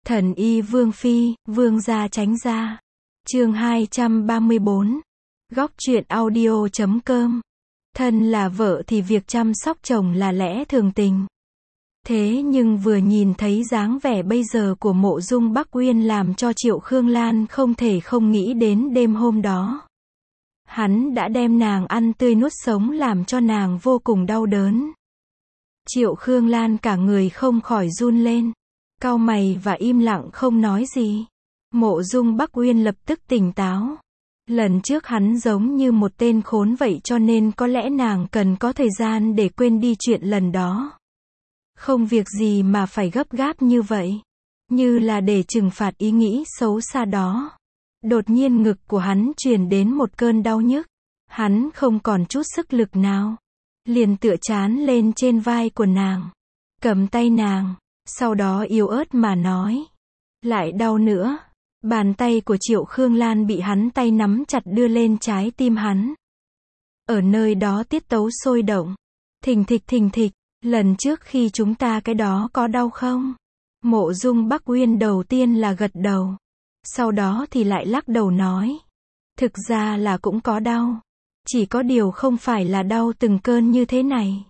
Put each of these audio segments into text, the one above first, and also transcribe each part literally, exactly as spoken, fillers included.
Thần y Vương Phi, Vương gia tránh ra. Chương hai trăm ba mươi bốn. Góc truyện audio chấm com. Thân là vợ thì việc chăm sóc chồng là lẽ thường tình. Thế nhưng vừa nhìn thấy dáng vẻ bây giờ của Mộ Dung Bắc Uyên làm cho Triệu Khương Lan không thể không nghĩ đến đêm hôm đó. Hắn đã đem nàng ăn tươi nuốt sống làm cho nàng vô cùng đau đớn. Triệu Khương Lan cả người không khỏi run lên, cau mày và im lặng không nói gì. Mộ Dung Bắc Uyên lập tức tỉnh táo. Lần trước hắn giống như một tên khốn vậy cho nên có lẽ nàng cần có thời gian để quên đi chuyện lần đó. Không việc gì mà phải gấp gáp như vậy. Như là để trừng phạt ý nghĩ xấu xa đó. Đột nhiên ngực của hắn truyền đến một cơn đau nhức. Hắn không còn chút sức lực nào. Liền tựa chán lên trên vai của nàng. Cầm tay nàng. Sau đó yếu ớt mà nói. Lại đau nữa. Bàn tay của Triệu Khương Lan bị hắn tay nắm chặt đưa lên trái tim hắn. Ở nơi đó tiết tấu sôi động. Thình thịch thình thịch. Lần trước khi chúng ta cái đó có đau không? Mộ Dung Bắc Uyên đầu tiên là gật đầu. Sau đó thì lại lắc đầu nói. Thực ra là cũng có đau. Chỉ có điều không phải là đau từng cơn như thế này.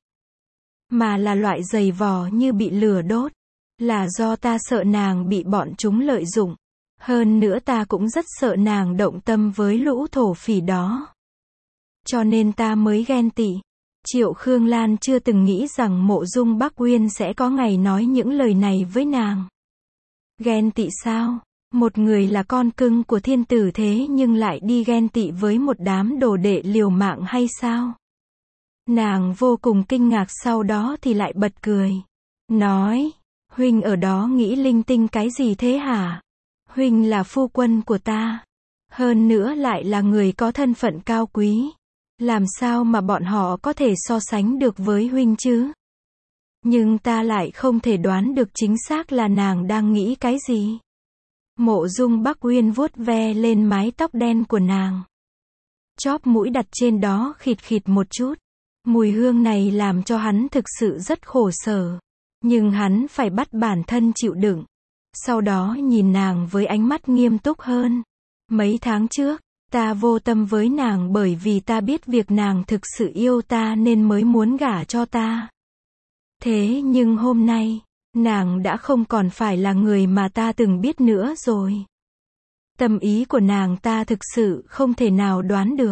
Mà là loại dày vò như bị lửa đốt. Là do ta sợ nàng bị bọn chúng lợi dụng. Hơn nữa ta cũng rất sợ nàng động tâm với lũ thổ phỉ đó. Cho nên ta mới ghen tị. Triệu Khương Lan chưa từng nghĩ rằng Mộ Dung Bắc Uyên sẽ có ngày nói những lời này với nàng. Ghen tị sao? Một người là con cưng của thiên tử thế nhưng lại đi ghen tị với một đám đồ đệ liều mạng hay sao? Nàng vô cùng kinh ngạc, sau đó thì lại bật cười. Nói, huynh ở đó nghĩ linh tinh cái gì thế hả? Huynh là phu quân của ta. Hơn nữa lại là người có thân phận cao quý. Làm sao mà bọn họ có thể so sánh được với huynh chứ? Nhưng ta lại không thể đoán được chính xác là nàng đang nghĩ cái gì. Mộ Dung Bắc Uyên vuốt ve lên mái tóc đen của nàng. Chóp mũi đặt trên đó khịt khịt một chút. Mùi hương này làm cho hắn thực sự rất khổ sở. Nhưng hắn phải bắt bản thân chịu đựng. Sau đó nhìn nàng với ánh mắt nghiêm túc hơn. Mấy tháng trước, ta vô tâm với nàng bởi vì ta biết việc nàng thực sự yêu ta nên mới muốn gả cho ta. Thế nhưng hôm nay, nàng đã không còn phải là người mà ta từng biết nữa rồi. Tâm ý của nàng ta thực sự không thể nào đoán được.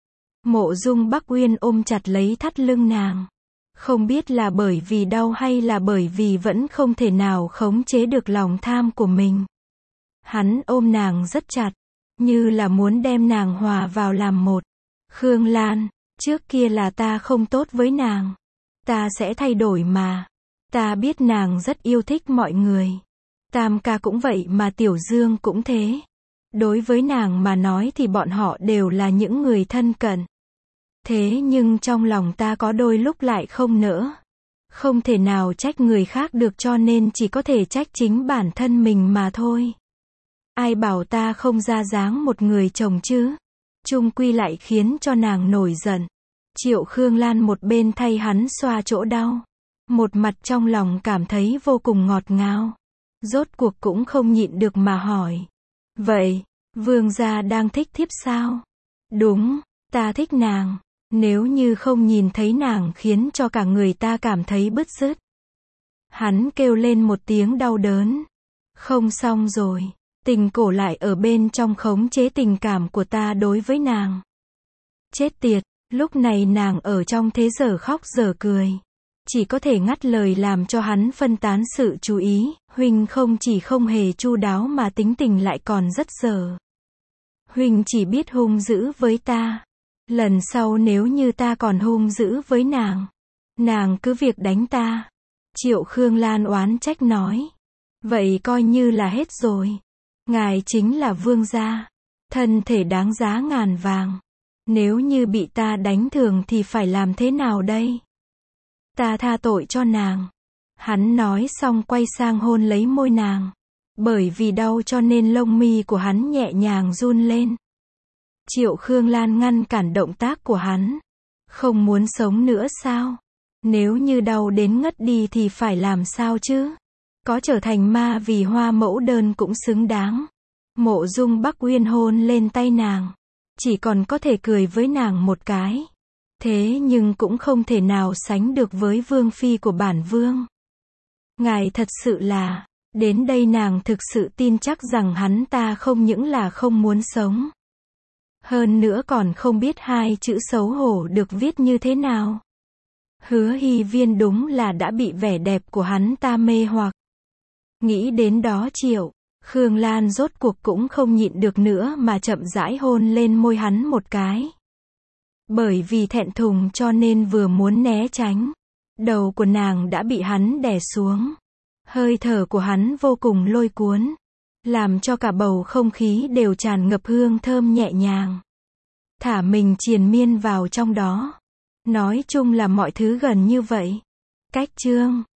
Mộ Dung Bắc Uyên ôm chặt lấy thắt lưng nàng. Không biết là bởi vì đau hay là bởi vì vẫn không thể nào khống chế được lòng tham của mình. Hắn ôm nàng rất chặt, như là muốn đem nàng hòa vào làm một. Khương Lan, trước kia là ta không tốt với nàng. Ta sẽ thay đổi mà. Ta biết nàng rất yêu thích mọi người. Tam ca cũng vậy mà Tiểu Dương cũng thế. Đối với nàng mà nói thì bọn họ đều là những người thân cận. Thế nhưng trong lòng ta có đôi lúc lại không nỡ. Không thể nào trách người khác được cho nên chỉ có thể trách chính bản thân mình mà thôi. Ai bảo ta không ra dáng một người chồng chứ? Chung quy lại khiến cho nàng nổi giận. Triệu Khương Lan một bên thay hắn xoa chỗ đau. Một mặt trong lòng cảm thấy vô cùng ngọt ngào. Rốt cuộc cũng không nhịn được mà hỏi. Vậy, vương gia đang thích thiếp sao? Đúng, ta thích nàng. Nếu như không nhìn thấy nàng khiến cho cả người ta cảm thấy bứt rứt. Hắn kêu lên một tiếng đau đớn. Không xong rồi. Tình cổ lại ở bên trong khống chế tình cảm của ta đối với nàng. Chết tiệt, lúc này nàng ở trong thế giờ khóc giờ cười. Chỉ có thể ngắt lời làm cho hắn phân tán sự chú ý. Huynh không chỉ không hề chu đáo mà tính tình lại còn rất dở. Huynh chỉ biết hung dữ với ta. Lần sau nếu như ta còn hung dữ với nàng, nàng cứ việc đánh ta. Triệu Khương Lan oán trách nói. Vậy coi như là hết rồi. Ngài chính là vương gia. Thân thể đáng giá ngàn vàng. Nếu như bị ta đánh thường thì phải làm thế nào đây? Ta tha tội cho nàng. Hắn nói xong quay sang hôn lấy môi nàng. Bởi vì đau cho nên lông mi của hắn nhẹ nhàng run lên. Triệu Khương Lan ngăn cản động tác của hắn. Không muốn sống nữa sao? Nếu như đau đến ngất đi thì phải làm sao chứ? Có trở thành ma vì hoa mẫu đơn cũng xứng đáng. Mộ Dung Bắc Uyên hôn lên tay nàng. Chỉ còn có thể cười với nàng một cái. Thế nhưng cũng không thể nào sánh được với vương phi của bản vương. Ngài thật sự là, đến đây nàng thực sự tin chắc rằng hắn ta không những là không muốn sống. Hơn nữa còn không biết hai chữ xấu hổ được viết như thế nào. Hứa Hy Viên đúng là đã bị vẻ đẹp của hắn ta mê hoặc. Nghĩ đến đó Triệu, Khương Lan rốt cuộc cũng không nhịn được nữa mà chậm rãi hôn lên môi hắn một cái. Bởi vì thẹn thùng cho nên vừa muốn né tránh. Đầu của nàng đã bị hắn đè xuống. Hơi thở của hắn vô cùng lôi cuốn. Làm cho cả bầu không khí đều tràn ngập hương thơm nhẹ nhàng. Thả mình triền miên vào trong đó. Nói chung là mọi thứ gần như vậy. Cách chương